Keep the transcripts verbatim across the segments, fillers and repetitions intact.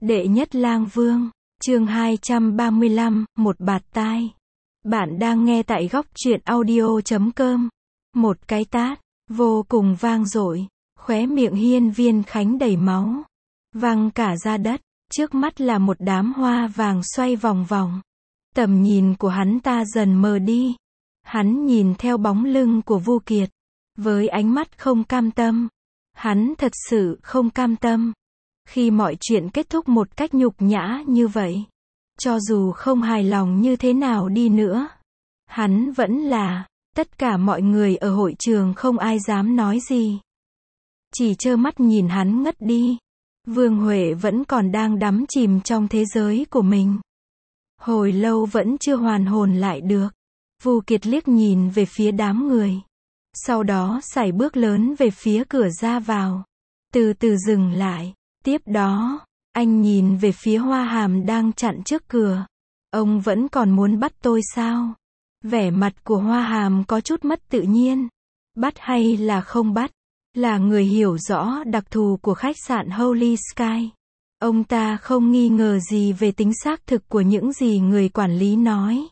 Đệ nhất lang vương, chương hai trăm ba mươi lăm, một bạt tai. Bạn đang nghe tại góc truyện audio chấm com. Một cái tát, vô cùng vang dội, khóe miệng Hiên Viên Khánh đầy máu, văng cả ra đất, trước mắt là một đám hoa vàng xoay vòng vòng. Tầm nhìn của hắn ta dần mờ đi. Hắn nhìn theo bóng lưng của Vu Kiệt, với ánh mắt không cam tâm. Hắn thật sự không cam tâm. Khi mọi chuyện kết thúc một cách nhục nhã như vậy, cho dù không hài lòng như thế nào đi nữa, hắn vẫn là, tất cả mọi người ở hội trường không ai dám nói gì. Chỉ trơ mắt nhìn hắn ngất đi. Vương Huệ vẫn còn đang đắm chìm trong thế giới của mình. Hồi lâu vẫn chưa hoàn hồn lại được. Vu Kiệt liếc nhìn về phía đám người. Sau đó sải bước lớn về phía cửa ra vào. Từ từ dừng lại. Tiếp đó, anh nhìn về phía Hoa Hàm đang chặn trước cửa. Ông vẫn còn muốn bắt tôi sao? Vẻ mặt của Hoa Hàm có chút mất tự nhiên. Bắt hay là không bắt? Là người hiểu rõ đặc thù của khách sạn Holy Sky. Ông ta không nghi ngờ gì về tính xác thực của những gì người quản lý nói.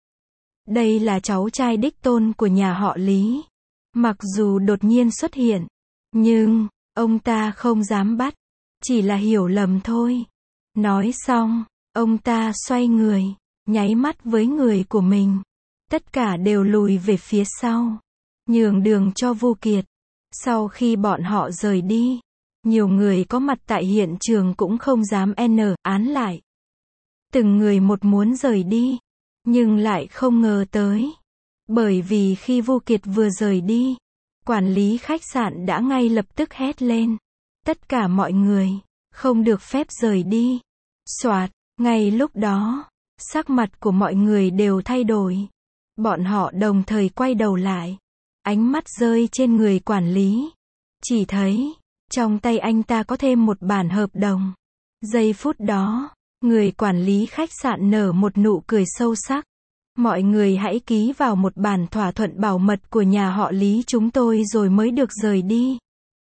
Đây là cháu trai đích tôn của nhà họ Lý. Mặc dù đột nhiên xuất hiện, nhưng ông ta không dám bắt. Chỉ là hiểu lầm thôi. Nói xong, ông ta xoay người, nháy mắt với người của mình. Tất cả đều lùi về phía sau, nhường đường cho Vu Kiệt. Sau khi bọn họ rời đi, nhiều người có mặt tại hiện trường cũng không dám n án lại. Từng người một muốn rời đi, nhưng lại không ngờ tới. Bởi vì khi Vu Kiệt vừa rời đi, quản lý khách sạn đã ngay lập tức hét lên. Tất cả mọi người, không được phép rời đi. Soạt, ngay lúc đó, sắc mặt của mọi người đều thay đổi. Bọn họ đồng thời quay đầu lại. Ánh mắt rơi trên người quản lý. Chỉ thấy, trong tay anh ta có thêm một bản hợp đồng. Giây phút đó, người quản lý khách sạn nở một nụ cười sâu sắc. Mọi người hãy ký vào một bản thỏa thuận bảo mật của nhà họ Lý chúng tôi rồi mới được rời đi.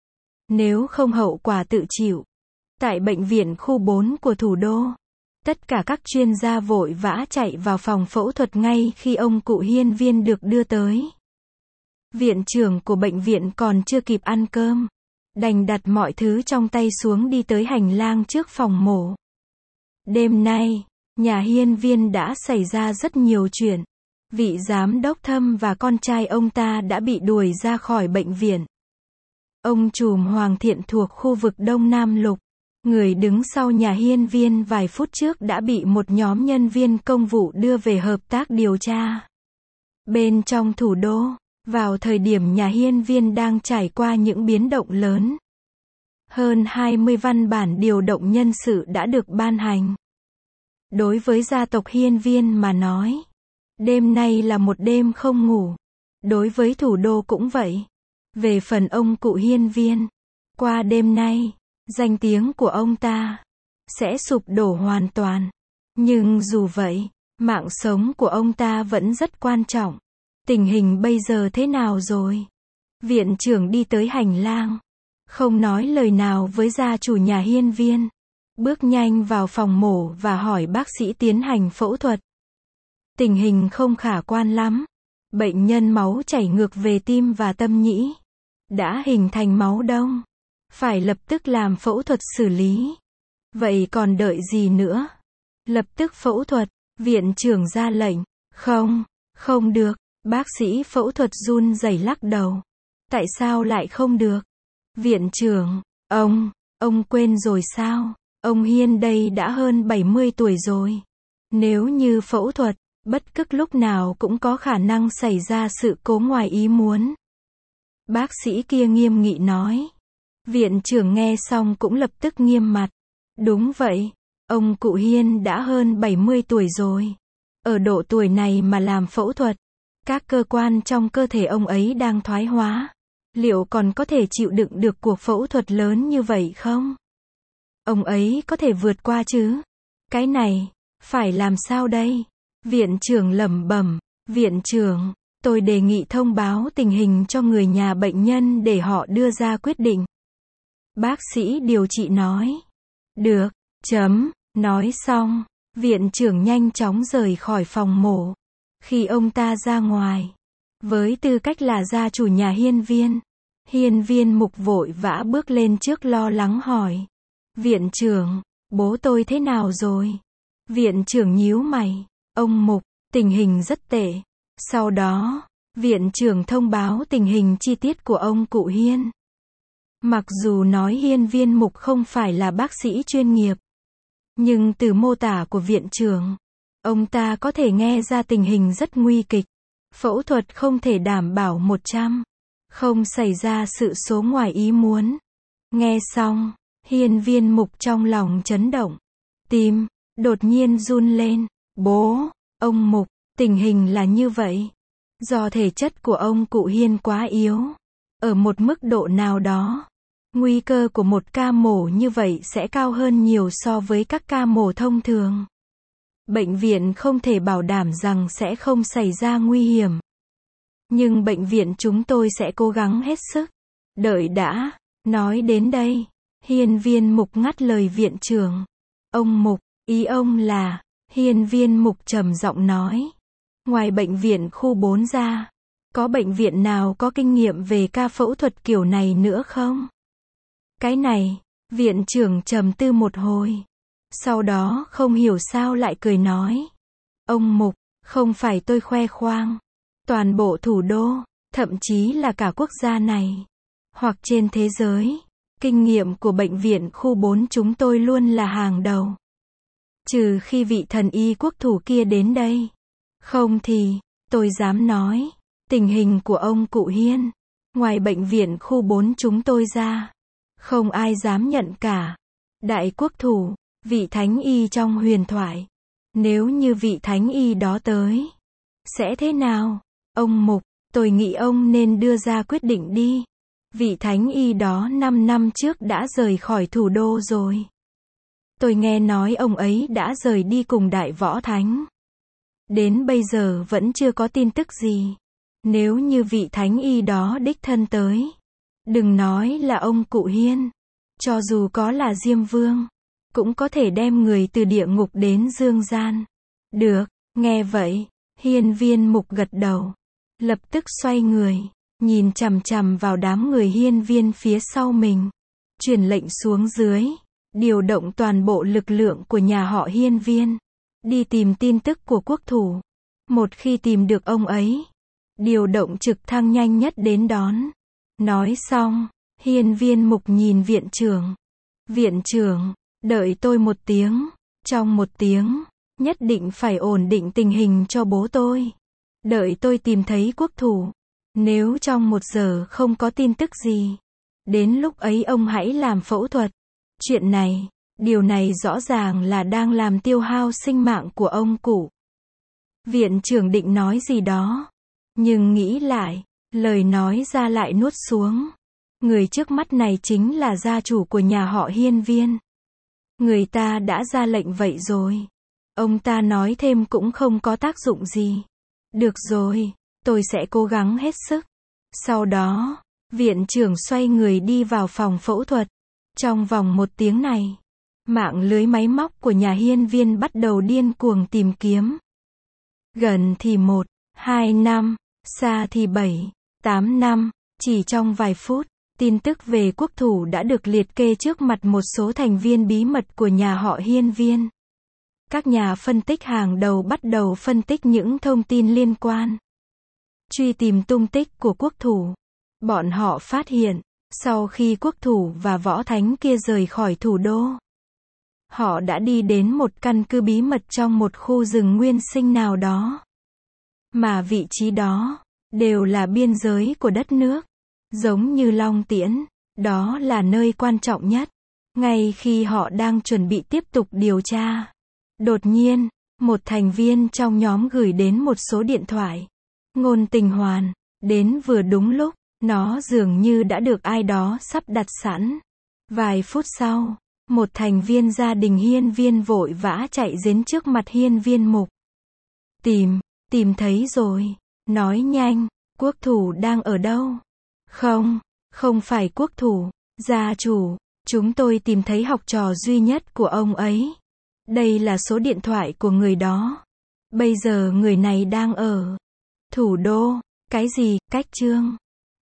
Nếu không hậu quả tự chịu. Tại bệnh viện khu bốn của thủ đô, tất cả các chuyên gia vội vã chạy vào phòng phẫu thuật ngay khi ông cụ Hiên Viên được đưa tới. Viện trưởng của bệnh viện còn chưa kịp ăn cơm, đành đặt mọi thứ trong tay xuống đi tới hành lang trước phòng mổ. Đêm nay, nhà Hiên Viên đã xảy ra rất nhiều chuyện. Vị giám đốc Thâm và con trai ông ta đã bị đuổi ra khỏi bệnh viện. Ông trùm Hoàng Thiện thuộc khu vực Đông Nam Lục, người đứng sau nhà Hiên Viên vài phút trước đã bị một nhóm nhân viên công vụ đưa về hợp tác điều tra. Bên trong thủ đô, vào thời điểm nhà Hiên Viên đang trải qua những biến động lớn, hơn hai mươi văn bản điều động nhân sự đã được ban hành. Đối với gia tộc Hiên Viên mà nói, đêm nay là một đêm không ngủ. Đối với thủ đô cũng vậy. Về phần ông cụ Hiên Viên, qua đêm nay, danh tiếng của ông ta sẽ sụp đổ hoàn toàn. Nhưng dù vậy, mạng sống của ông ta vẫn rất quan trọng. Tình hình bây giờ thế nào rồi? Viện trưởng đi tới hành lang, không nói lời nào với gia chủ nhà Hiên Viên. Bước nhanh vào phòng mổ và hỏi bác sĩ tiến hành phẫu thuật. Tình hình không khả quan lắm. Bệnh nhân máu chảy ngược về tim và tâm nhĩ. Đã hình thành máu đông. Phải lập tức làm phẫu thuật xử lý. Vậy còn đợi gì nữa? Lập tức phẫu thuật. Viện trưởng ra lệnh. Không, không được. Bác sĩ phẫu thuật run rẩy lắc đầu. Tại sao lại không được? Viện trưởng, ông, ông quên rồi sao? Ông Hiên đây đã hơn bảy mươi tuổi rồi. Nếu như phẫu thuật, bất cứ lúc nào cũng có khả năng xảy ra sự cố ngoài ý muốn. Bác sĩ kia nghiêm nghị nói. Viện trưởng nghe xong cũng lập tức nghiêm mặt. Đúng vậy, ông cụ Hiên đã hơn bảy mươi tuổi rồi. Ở độ tuổi này mà làm phẫu thuật, các cơ quan trong cơ thể ông ấy đang thoái hóa. Liệu còn có thể chịu đựng được cuộc phẫu thuật lớn như vậy không? Ông ấy có thể vượt qua chứ? Cái này, phải làm sao đây? Viện trưởng lẩm bẩm. Viện trưởng, tôi đề nghị thông báo tình hình cho người nhà bệnh nhân để họ đưa ra quyết định. Bác sĩ điều trị nói. Được, Chấm, nói xong, viện trưởng nhanh chóng rời khỏi phòng mổ. Khi ông ta ra ngoài, với tư cách là gia chủ nhà hiên viên, hiên viên mục vội vã bước lên trước lo lắng hỏi. Viện trưởng, bố tôi thế nào rồi? Viện trưởng nhíu mày. Ông Mục, tình hình rất tệ. Sau đó, viện trưởng thông báo tình hình chi tiết của ông cụ Hiên. Mặc dù nói hiên viên mục không phải là bác sĩ chuyên nghiệp, nhưng từ mô tả của viện trưởng, ông ta có thể nghe ra tình hình rất nguy kịch. Phẫu thuật không thể đảm bảo một trăm, không xảy ra sự số ngoài ý muốn. Nghe xong, hiên viên mục trong lòng chấn động. Tim, đột nhiên run lên. Bố, ông Mục, tình hình là như vậy. Do thể chất của ông cụ Hiên quá yếu, ở một mức độ nào đó, nguy cơ của một ca mổ như vậy sẽ cao hơn nhiều so với các ca mổ thông thường. Bệnh viện không thể bảo đảm rằng sẽ không xảy ra nguy hiểm. Nhưng bệnh viện chúng tôi sẽ cố gắng hết sức. Đợi đã, nói đến đây, hiên viên mục ngắt lời viện trưởng. Ông Mục, ý ông là, hiên viên mục trầm giọng nói. Ngoài bệnh viện khu bốn ra, có bệnh viện nào có kinh nghiệm về ca phẫu thuật kiểu này nữa không? Cái này, viện trưởng trầm tư một hồi. Sau đó không hiểu sao lại cười nói. Ông Mục, không phải tôi khoe khoang. Toàn bộ thủ đô, thậm chí là cả quốc gia này, hoặc trên thế giới, kinh nghiệm của bệnh viện khu bốn chúng tôi luôn là hàng đầu. Trừ khi vị thần y quốc thủ kia đến đây. Không thì, tôi dám nói, tình hình của ông cụ Hiên, ngoài bệnh viện khu bốn chúng tôi ra, không ai dám nhận cả. Đại quốc thủ, vị thánh y trong huyền thoại. Nếu như vị thánh y đó tới, sẽ thế nào? Ông Mục, tôi nghĩ ông nên đưa ra quyết định đi. Vị thánh y đó năm năm trước đã rời khỏi thủ đô rồi. Tôi nghe nói ông ấy đã rời đi cùng Đại Võ Thánh. Đến bây giờ vẫn chưa có tin tức gì. Nếu như vị thánh y đó đích thân tới, đừng nói là ông cụ Hiên, cho dù có là Diêm Vương, cũng có thể đem người từ địa ngục đến dương gian. Được, nghe vậy, hiên viên mục gật đầu. Lập tức xoay người, nhìn chằm chằm vào đám người hiên viên phía sau mình. Truyền lệnh xuống dưới, điều động toàn bộ lực lượng của nhà họ hiên viên. Đi tìm tin tức của quốc thủ. Một khi tìm được ông ấy, điều động trực thăng nhanh nhất đến đón. Nói xong, hiên viên mục nhìn viện trưởng. Viện trưởng, đợi tôi một tiếng. Trong một tiếng, nhất định phải ổn định tình hình cho bố tôi. Đợi tôi tìm thấy quốc thủ. Nếu trong một giờ không có tin tức gì, đến lúc ấy ông hãy làm phẫu thuật. Chuyện này, điều này rõ ràng là đang làm tiêu hao sinh mạng của ông cụ. Viện trưởng định nói gì đó, nhưng nghĩ lại, lời nói ra lại nuốt xuống. Người trước mắt này chính là gia chủ của nhà họ hiên viên. Người ta đã ra lệnh vậy rồi. Ông ta nói thêm cũng không có tác dụng gì. Được rồi, tôi sẽ cố gắng hết sức. Sau đó, viện trưởng xoay người đi vào phòng phẫu thuật. Trong vòng một tiếng này, mạng lưới máy móc của nhà hiên viên bắt đầu điên cuồng tìm kiếm. Gần thì một, hai năm, xa thì bảy, tám năm, chỉ trong vài phút, tin tức về quốc thủ đã được liệt kê trước mặt một số thành viên bí mật của nhà họ hiên viên. Các nhà phân tích hàng đầu bắt đầu phân tích những thông tin liên quan. Truy tìm tung tích của quốc thủ. Bọn họ phát hiện, sau khi quốc thủ và võ thánh kia rời khỏi thủ đô, họ đã đi đến một căn cứ bí mật trong một khu rừng nguyên sinh nào đó. Mà vị trí đó, đều là biên giới của đất nước. Giống như Long Tiễn, đó là nơi quan trọng nhất. Ngay khi họ đang chuẩn bị tiếp tục điều tra, đột nhiên, một thành viên trong nhóm gửi đến một số điện thoại. Ngôn Tình Hoàn, đến vừa đúng lúc, nó dường như đã được ai đó sắp đặt sẵn. Vài phút sau, một thành viên gia đình hiên viên vội vã chạy đến trước mặt hiên viên mục. Tìm, tìm thấy rồi. Nói nhanh, quốc thủ đang ở đâu? Không, không phải quốc thủ, gia chủ, Chúng tôi tìm thấy học trò duy nhất của ông ấy. Đây là số điện thoại của người đó. Bây giờ người này đang ở thủ đô. Cái gì, cách Trương?